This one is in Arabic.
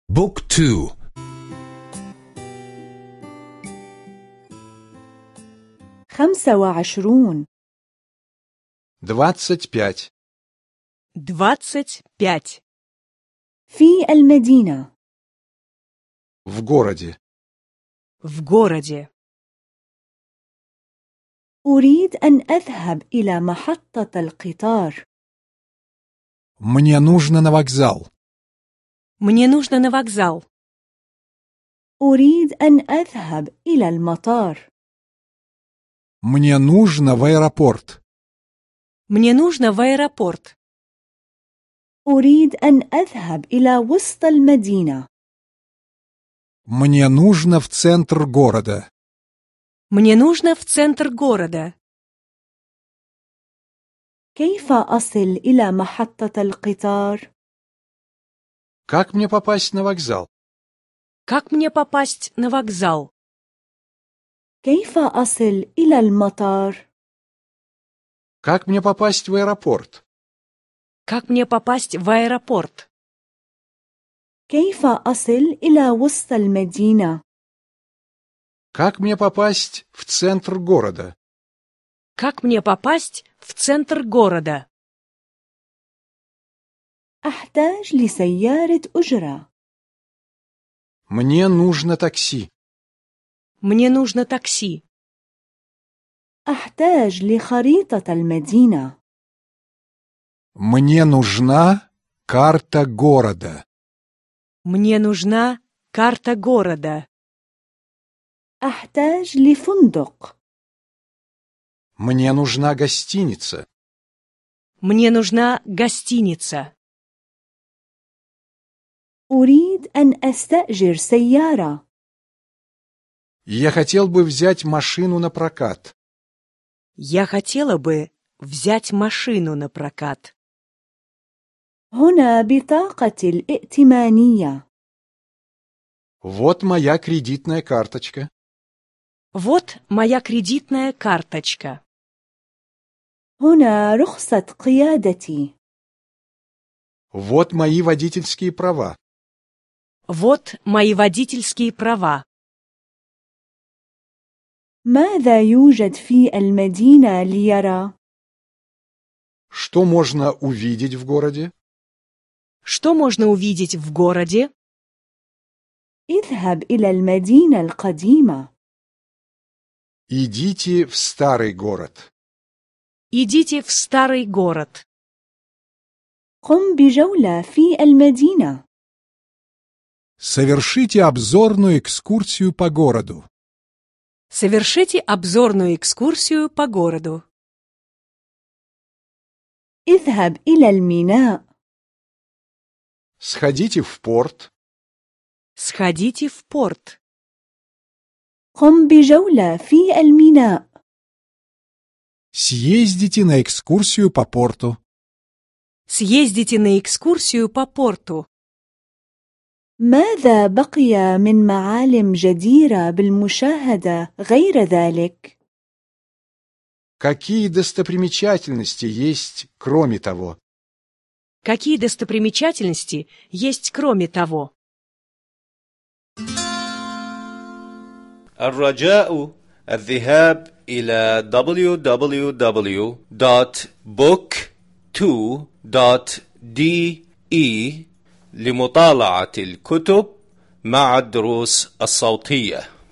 بوك 2 25 25 25 في المدينة в городе. в городе. أريد أن أذهب إلى محطة القطار. Мне нужно на вокзал. Мне нужно на вокзал. أريد أن أذهب إلى المطار. Мне нужно в аэропорт. Мне нужно в аэропорт. أريد أن أذهب إلى وسط المدينة. Мне нужно в центр города. Мне нужно в центр города. كيف أصل إلى محطة القطار؟ Как мне попасть на вокзал? Как мне попасть на вокзал? كيف أصل إلى المطار؟ Как мне попасть в аэропорт? Как мне попасть в аэропорт? كيف أصل إلى وسط المدينة؟ Как мне попасть в центр города? Как мне попасть в центр города? أحتاج لسيارة أجرة. Мне нужно такси. Мне нужно такси. أحتاج لخريطة المدينة. Мне нужна карта города. Мне нужна карта города. أحتاج لفندق. Мне нужна гостиница. Мне нужна гостиница. أريد أن أستأجر سيارة. Я хотел бы взять машину на прокат. Я хотела бы взять машину на прокат. هنا بطاقة الائتمانية. Вот моя кредитная карточка. Вот моя кредитная карточка. هنا رخصة قيادتي. Вот мои водительские права. Вот мои водительские права. ماذا يوجد في المدينة ليرى؟ Что можно увидеть в городе? Что можно увидеть в городе? اذهب إلى المدينة القديمة. Идите в старый город. Идите в старый город. قم بجولة في المدينة. Совершите обзорную экскурсию по городу. Совершите обзорную экскурсию по городу. اذهب إلى الميناء. Сходите в порт. Сходите в порт. قم بجولة في الميناء. Съездите на экскурсию по порту. Съездите на экскурсию по порту. ماذا بقي من معالم جديرة بالمشاهدة غير ذلك؟ Какие достопримечательности есть, кроме того? Какие достопримечательности есть кроме того? الرجاء الذهاب إلى www.book2.de لمطالعة الكتب مع الدروس الصوتية.